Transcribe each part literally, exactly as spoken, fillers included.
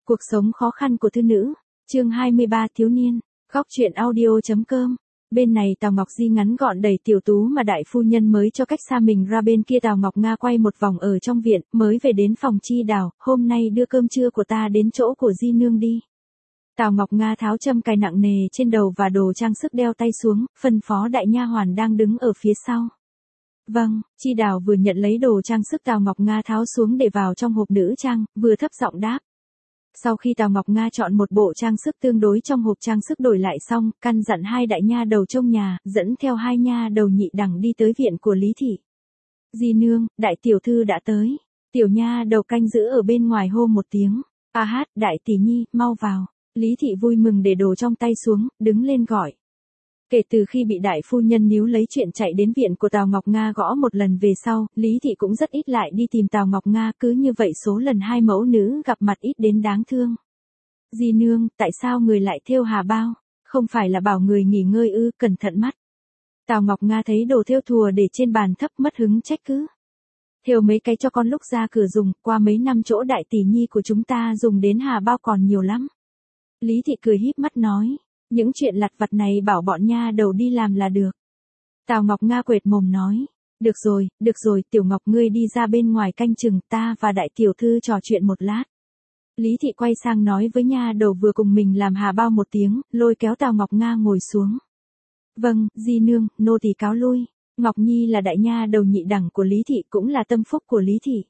Cuộc sống khó khăn của thư nữ, chương hai mươi ba thiếu niên, góc truyện audio.com. Bên này Tào Ngọc Di ngắn gọn đẩy Tiểu Tú mà đại phu nhân mới cho cách xa mình ra, bên kia Tào Ngọc Nga quay một vòng ở trong viện, mới về đến phòng Chi Đào, hôm nay đưa cơm trưa của ta đến chỗ của Di nương đi. Tào Ngọc Nga tháo châm cài nặng nề trên đầu và đồ trang sức đeo tay xuống, phân phó đại nha hoàn đang đứng ở phía sau. Vâng, Chi Đào vừa nhận lấy đồ trang sức Tào Ngọc Nga tháo xuống để vào trong hộp nữ trang, vừa thấp giọng đáp. Sau khi Tào Ngọc Nga chọn một bộ trang sức tương đối trong hộp trang sức đổi lại xong, căn dặn hai đại nha đầu trông nhà, dẫn theo hai nha đầu nhị đẳng đi tới viện của Lý Thị. Di nương, đại tiểu thư đã tới. Tiểu nha đầu canh giữ ở bên ngoài hô một tiếng. A hát, đại tỷ nhi, mau vào. Lý Thị vui mừng để đồ trong tay xuống, đứng lên gọi. Kể từ khi bị đại phu nhân níu lấy chuyện chạy đến viện của Tào Ngọc Nga gõ một lần về sau, Lý Thị cũng rất ít lại đi tìm Tào Ngọc Nga, cứ như vậy số lần hai mẫu nữ gặp mặt ít đến đáng thương. Di nương, tại sao người lại thêu hà bao? Không phải là bảo người nghỉ ngơi ư, cẩn thận mắt. Tào Ngọc Nga thấy đồ thêu thùa để trên bàn thấp mất hứng trách cứ. Thêu mấy cái cho con lúc ra cửa dùng, qua mấy năm chỗ đại tỷ nhi của chúng ta dùng đến hà bao còn nhiều lắm. Lý Thị cười híp mắt nói. Những chuyện lặt vặt này bảo bọn nha đầu đi làm là được. Tào Ngọc Nga quệt mồm nói. Được rồi, được rồi, Tiểu Ngọc ngươi đi ra bên ngoài canh chừng, ta và đại tiểu thư trò chuyện một lát. Lý Thị quay sang nói với nha đầu vừa cùng mình làm hà bao một tiếng, lôi kéo Tào Ngọc Nga ngồi xuống. Vâng, Di nương, nô tỳ cáo lui. Ngọc Nhi là đại nha đầu nhị đẳng của Lý Thị, cũng là tâm phúc của Lý Thị.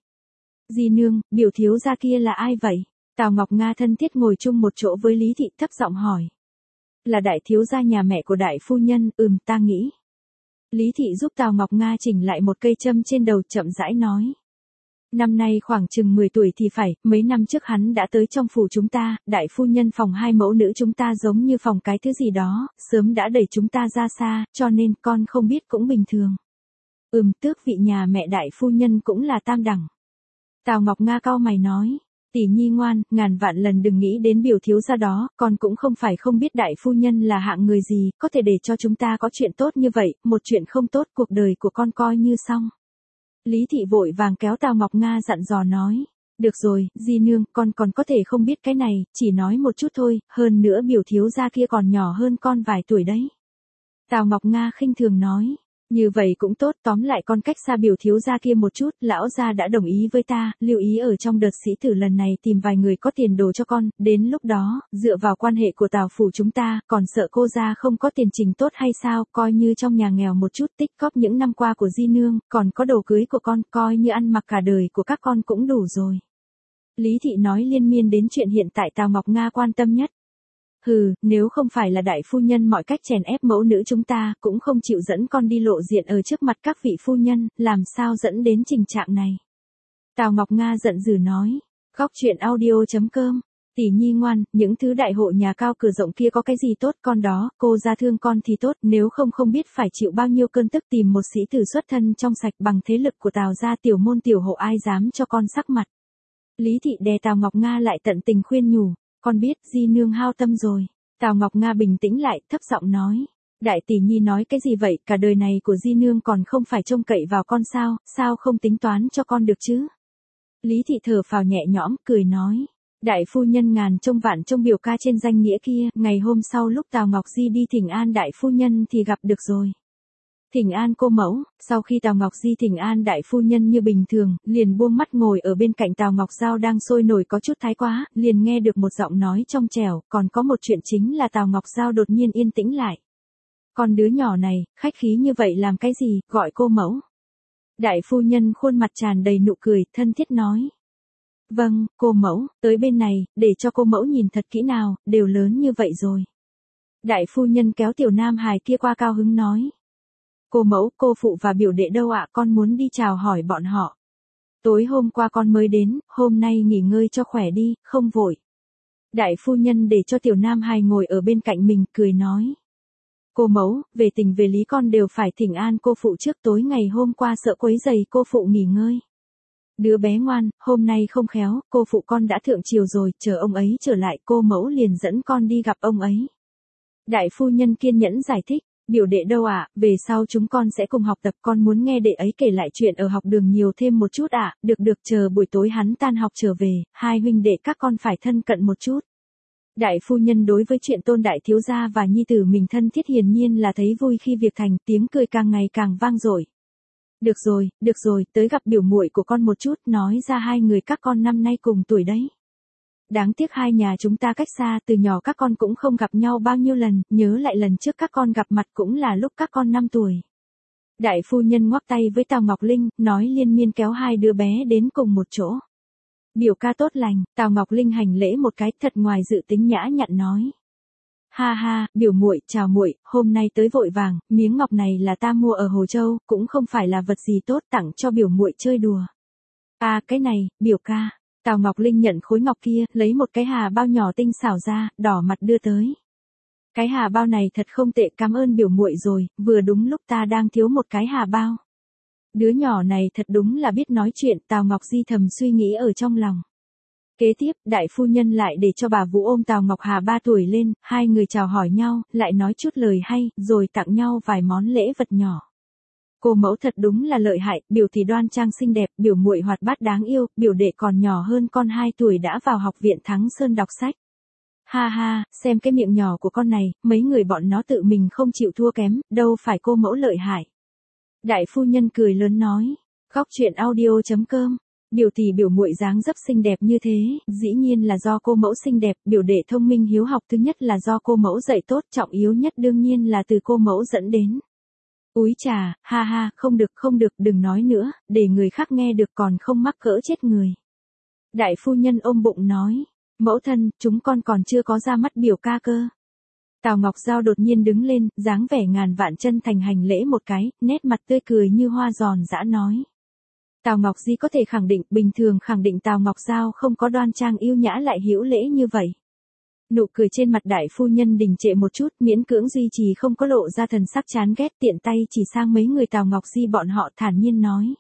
Di nương, biểu thiếu gia kia là ai vậy? Tào Ngọc Nga thân thiết ngồi chung một chỗ với Lý Thị, thấp giọng hỏi. Là đại thiếu gia nhà mẹ của đại phu nhân, ừm, ta nghĩ. Lý Thị giúp Tào Ngọc Nga chỉnh lại một cây châm trên đầu, chậm rãi nói. Năm nay khoảng chừng mười tuổi thì phải, mấy năm trước hắn đã tới trong phủ chúng ta, đại phu nhân phòng hai mẫu nữ chúng ta giống như phòng cái thứ gì đó, sớm đã đẩy chúng ta ra xa, cho nên con không biết cũng bình thường. Ừm, tước vị nhà mẹ đại phu nhân cũng là tam đẳng. Tào Ngọc Nga cau mày nói. Tỷ nhi ngoan, ngàn vạn lần đừng nghĩ đến biểu thiếu gia đó, con cũng không phải không biết đại phu nhân là hạng người gì, có thể để cho chúng ta có chuyện tốt như vậy, một chuyện không tốt cuộc đời của con coi như xong. Lý Thị vội vàng kéo Tào Ngọc Nga dặn dò nói, được rồi, Di nương, con còn có thể không biết cái này, chỉ nói một chút thôi, hơn nữa biểu thiếu gia kia còn nhỏ hơn con vài tuổi đấy. Tào Ngọc Nga khinh thường nói. Như vậy cũng tốt, tóm lại con cách xa biểu thiếu gia kia một chút, lão gia đã đồng ý với ta, lưu ý ở trong đợt sĩ tử lần này tìm vài người có tiền đồ cho con, đến lúc đó, dựa vào quan hệ của Tào phủ chúng ta, còn sợ cô gia không có tiền trình tốt hay sao, coi như trong nhà nghèo một chút tích cóp những năm qua của Di nương, còn có đồ cưới của con, coi như ăn mặc cả đời của các con cũng đủ rồi. Lý Thị nói liên miên đến chuyện hiện tại Tào Ngọc Nga quan tâm nhất. Hừ, nếu không phải là đại phu nhân mọi cách chèn ép mẫu nữ chúng ta, cũng không chịu dẫn con đi lộ diện ở trước mặt các vị phu nhân, làm sao dẫn đến tình trạng này. Tào Ngọc Nga giận dữ nói, góc truyện audio.com, tỷ nhi ngoan, những thứ đại hộ nhà cao cửa rộng kia có cái gì tốt, con đó, cô ra thương con thì tốt, nếu không không biết phải chịu bao nhiêu cơn tức tìm một sĩ tử xuất thân trong sạch bằng thế lực của Tào gia tiểu môn tiểu hộ ai dám cho con sắc mặt. Lý Thị đè Tào Ngọc Nga lại tận tình khuyên nhủ. Con biết, Di nương hao tâm rồi. Tào Ngọc Nga bình tĩnh lại, thấp giọng nói. Đại tỷ nhi nói cái gì vậy, cả đời này của Di nương còn không phải trông cậy vào con sao, sao không tính toán cho con được chứ? Lý Thị thở phào nhẹ nhõm, cười nói. Đại phu nhân ngàn trông vạn trông biểu ca trên danh nghĩa kia, ngày hôm sau lúc Tào Ngọc Di đi thỉnh an đại phu nhân thì gặp được rồi. Thỉnh an cô mẫu, sau khi Tào Ngọc Di thỉnh an đại phu nhân như bình thường, liền buông mắt ngồi ở bên cạnh Tào Ngọc Giao đang sôi nổi có chút thái quá, liền nghe được một giọng nói trong trẻo, còn có một chuyện chính là Tào Ngọc Giao đột nhiên yên tĩnh lại. Con đứa nhỏ này, khách khí như vậy làm cái gì, gọi cô mẫu. Đại phu nhân khuôn mặt tràn đầy nụ cười, thân thiết nói. Vâng, cô mẫu, tới bên này, để cho cô mẫu nhìn thật kỹ nào, đều lớn như vậy rồi. Đại phu nhân kéo tiểu nam hài kia qua cao hứng nói. Cô mẫu, cô phụ và biểu đệ đâu ạ, con muốn đi chào hỏi bọn họ. Tối hôm qua con mới đến, hôm nay nghỉ ngơi cho khỏe đi, không vội. Đại phu nhân để cho tiểu nam hài ngồi ở bên cạnh mình, cười nói. Cô mẫu, về tình về lý con đều phải thỉnh an cô phụ trước, tối ngày hôm qua sợ quấy rầy cô phụ nghỉ ngơi. Đứa bé ngoan, hôm nay không khéo, cô phụ con đã thượng triều rồi, chờ ông ấy trở lại cô mẫu liền dẫn con đi gặp ông ấy. Đại phu nhân kiên nhẫn giải thích. Biểu đệ đâu ạ, về sau chúng con sẽ cùng học tập, con muốn nghe đệ ấy kể lại chuyện ở học đường nhiều thêm một chút ạ, được được chờ buổi tối hắn tan học trở về, hai huynh đệ các con phải thân cận một chút. Đại phu nhân đối với chuyện Tôn đại thiếu gia và nhi tử mình thân thiết hiển nhiên là thấy vui khi việc thành, tiếng cười càng ngày càng vang dội. Được rồi, được rồi, tới gặp biểu muội của con một chút, nói ra hai người các con năm nay cùng tuổi đấy. Đáng tiếc hai nhà chúng ta cách xa, từ nhỏ các con cũng không gặp nhau bao nhiêu lần, nhớ lại lần trước các con gặp mặt cũng là lúc các con năm tuổi. Đại phu nhân ngoắc tay với Tào Ngọc Linh, nói liên miên kéo hai đứa bé đến cùng một chỗ. Biểu ca tốt lành, Tào Ngọc Linh hành lễ một cái, thật ngoài dự tính nhã nhặn nói. Ha ha, biểu muội, chào muội, hôm nay tới vội vàng, miếng ngọc này là ta mua ở Hồ Châu, cũng không phải là vật gì tốt, tặng cho biểu muội chơi đùa. À, cái này, biểu ca. Tào Ngọc Linh nhận khối ngọc kia, lấy một cái hà bao nhỏ tinh xảo ra, đỏ mặt đưa tới. Cái hà bao này thật không tệ, cảm ơn biểu muội rồi, vừa đúng lúc ta đang thiếu một cái hà bao. Đứa nhỏ này thật đúng là biết nói chuyện, Tào Ngọc Di thầm suy nghĩ ở trong lòng. Kế tiếp, đại phu nhân lại để cho bà Vũ ôm Tào Ngọc Hà ba tuổi lên, hai người chào hỏi nhau, lại nói chút lời hay, rồi tặng nhau vài món lễ vật nhỏ. Cô mẫu thật đúng là lợi hại, biểu thì đoan trang xinh đẹp, biểu muội hoạt bát đáng yêu, biểu đệ còn nhỏ hơn con hai tuổi đã vào học viện Thắng Sơn đọc sách. Ha ha, xem cái miệng nhỏ của con này, mấy người bọn nó tự mình không chịu thua kém, đâu phải cô mẫu lợi hại. Đại phu nhân cười lớn nói, khóc chuyện audio chấm com. Biểu tỷ biểu muội dáng dấp xinh đẹp như thế, dĩ nhiên là do cô mẫu xinh đẹp, biểu đệ thông minh hiếu học thứ nhất là do cô mẫu dạy tốt, trọng yếu nhất đương nhiên là từ cô mẫu dẫn đến. Úi trà, ha ha, không được không được, đừng nói nữa, để người khác nghe được còn không mắc cỡ chết người. Đại phu nhân ôm bụng nói, mẫu thân, chúng con còn chưa có ra mắt biểu ca cơ. Tào Ngọc Giao đột nhiên đứng lên, dáng vẻ ngàn vạn chân thành hành lễ một cái, nét mặt tươi cười như hoa giòn giã nói. Tào Ngọc Di có thể khẳng định, bình thường khẳng định Tào Ngọc Giao không có đoan trang yêu nhã lại hữu lễ như vậy. Nụ cười trên mặt đại phu nhân đình trệ một chút, miễn cưỡng duy trì không có lộ ra thần sắc chán ghét, tiện tay chỉ sang mấy người Tào Ngọc Di bọn họ thản nhiên nói.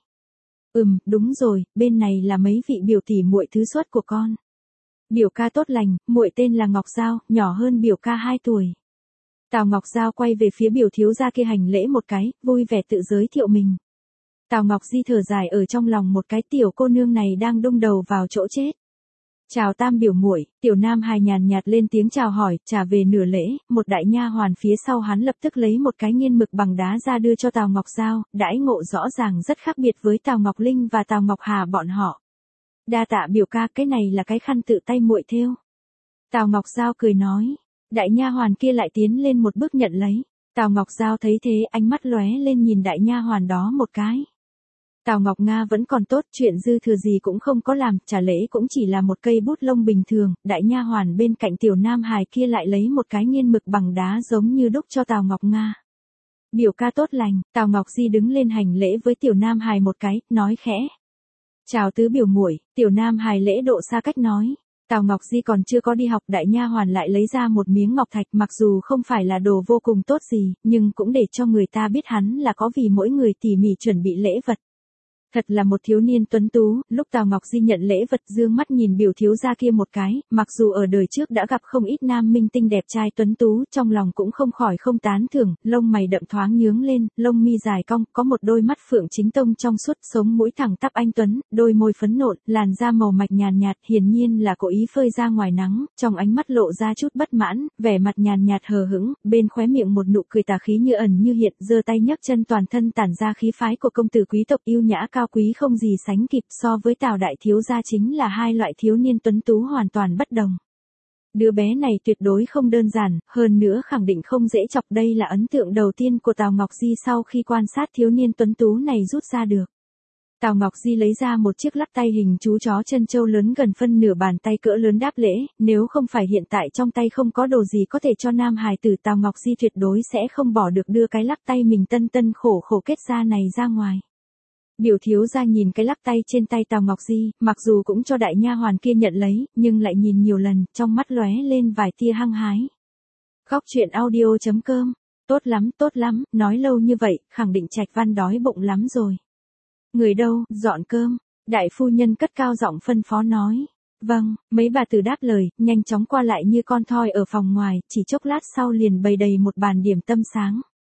Ừm, đúng rồi, bên này là mấy vị biểu tỷ muội thứ xuất của con. Biểu ca tốt lành, muội tên là Ngọc Giao, nhỏ hơn biểu ca hai tuổi. Tào Ngọc Giao quay về phía biểu thiếu gia kia hành lễ một cái, vui vẻ tự giới thiệu mình. Tào Ngọc Di thở dài ở trong lòng một cái, tiểu cô nương này đang đung đầu vào chỗ chết. Chào tam biểu muội, tiểu nam hài nhàn nhạt lên tiếng chào hỏi, trả về nửa lễ, một đại nha hoàn phía sau hắn lập tức lấy một cái nghiên mực bằng đá ra đưa cho Tào Ngọc Giao, đãi ngộ rõ ràng rất khác biệt với Tào Ngọc Linh và Tào Ngọc Hà bọn họ. Đa tạ biểu ca, cái này là cái khăn tự tay muội thêu. Tào Ngọc Giao cười nói, đại nha hoàn kia lại tiến lên một bước nhận lấy. Tào Ngọc Giao thấy thế, ánh mắt lóe lên nhìn đại nha hoàn đó một cái. Tào Ngọc Nga vẫn còn tốt, chuyện dư thừa gì cũng không có làm, trả lễ cũng chỉ là một cây bút lông bình thường, đại nha hoàn bên cạnh tiểu nam hài kia lại lấy một cái nghiên mực bằng đá giống như đúc cho Tào Ngọc Nga. Biểu ca tốt lành, Tào Ngọc Di đứng lên hành lễ với tiểu nam hài một cái, nói khẽ. Chào tứ biểu muội, tiểu nam hài lễ độ xa cách nói. Tào Ngọc Di còn chưa có đi học, đại nha hoàn lại lấy ra một miếng ngọc thạch, mặc dù không phải là đồ vô cùng tốt gì, nhưng cũng để cho người ta biết hắn là có vì mỗi người tỉ mỉ chuẩn bị lễ vật. Thật là một thiếu niên tuấn tú, lúc Tào Ngọc Di nhận lễ vật dương mắt nhìn biểu thiếu gia kia một cái, mặc dù ở đời trước đã gặp không ít nam minh tinh đẹp trai tuấn tú, trong lòng cũng không khỏi không tán thưởng, lông mày đậm thoáng nhướng lên, lông mi dài cong, có một đôi mắt phượng chính tông trong suốt, sống mũi thẳng tắp anh tuấn, đôi môi phấn nộn, làn da màu mạch nhàn nhạt, hiển nhiên là cố ý phơi ra ngoài nắng, trong ánh mắt lộ ra chút bất mãn, vẻ mặt nhàn nhạt hờ hững, bên khóe miệng một nụ cười tà khí như ẩn như hiện, giơ tay nhấc chân toàn thân tản ra khí phái của công tử quý tộc yêu nhã cao quý không gì sánh kịp, so với Tào đại thiếu gia chính là hai loại thiếu niên tuấn tú hoàn toàn bất đồng. Đứa bé này tuyệt đối không đơn giản, hơn nữa khẳng định không dễ chọc, đây là ấn tượng đầu tiên của Tào Ngọc Di sau khi quan sát thiếu niên tuấn tú này rút ra được. Tào Ngọc Di lấy ra một chiếc lắc tay hình chú chó chân châu lớn gần phân nửa bàn tay cỡ lớn đáp lễ, nếu không phải hiện tại trong tay không có đồ gì có thể cho nam hài tử, Tào Ngọc Di tuyệt đối sẽ không bỏ được đưa cái lắc tay mình tân tân khổ khổ kết ra này ra ngoài. Biểu thiếu gia nhìn cái lắc tay trên tay Tào Ngọc Di, mặc dù cũng cho đại nha hoàn kia nhận lấy, nhưng lại nhìn nhiều lần, trong mắt lóe lên vài tia hăng hái. Khóc chuyện audio chấm com, tốt lắm, tốt lắm, nói lâu như vậy, khẳng định Trạch Văn đói bụng lắm rồi. Người đâu, dọn cơm, đại phu nhân cất cao giọng phân phó nói. Vâng, mấy bà tử đáp lời, nhanh chóng qua lại như con thoi ở phòng ngoài, chỉ chốc lát sau liền bày đầy một bàn điểm tâm sáng.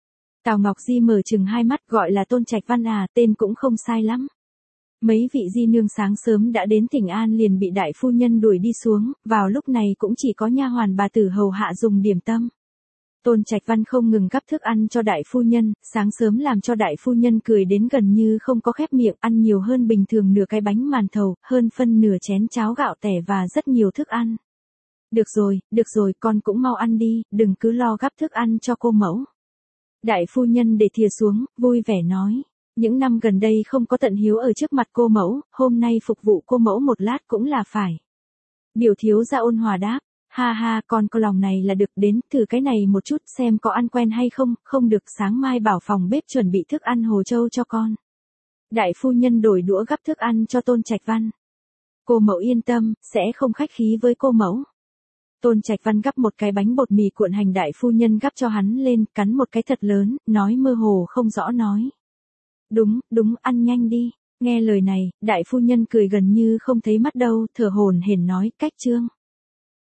Tào Ngọc Di mở chừng hai mắt, gọi là Tôn Trạch Văn à, tên cũng không sai lắm. Mấy vị di nương sáng sớm đã đến Thịnh An liền bị đại phu nhân đuổi đi xuống, vào lúc này cũng chỉ có nha hoàn bà tử hầu hạ dùng điểm tâm. Tôn Trạch Văn không ngừng gắp thức ăn cho đại phu nhân, sáng sớm làm cho đại phu nhân cười đến gần như không có khép miệng, ăn nhiều hơn bình thường nửa cái bánh màn thầu, hơn phân nửa chén cháo gạo tẻ và rất nhiều thức ăn. Được rồi, được rồi, con cũng mau ăn đi, đừng cứ lo gắp thức ăn cho cô mẫu. Đại phu nhân để thìa xuống, vui vẻ nói. Những năm gần đây không có tận hiếu ở trước mặt cô mẫu, hôm nay phục vụ cô mẫu một lát cũng là phải. Biểu thiếu gia ôn hòa đáp. Ha ha, con có lòng này là được, đến thử cái này một chút xem có ăn quen hay không, không được sáng mai bảo phòng bếp chuẩn bị thức ăn hồ châu cho con. Đại phu nhân đổi đũa gắp thức ăn cho Tôn Trạch Văn. Cô mẫu yên tâm, sẽ không khách khí với cô mẫu. Tôn Trạch Văn gắp một cái bánh bột mì cuộn hành, đại phu nhân gắp cho hắn lên, cắn một cái thật lớn, nói mơ hồ không rõ nói. Đúng, đúng, ăn nhanh đi. Nghe lời này, đại phu nhân cười gần như không thấy mắt đâu, thở hổn hển nói, cách trương.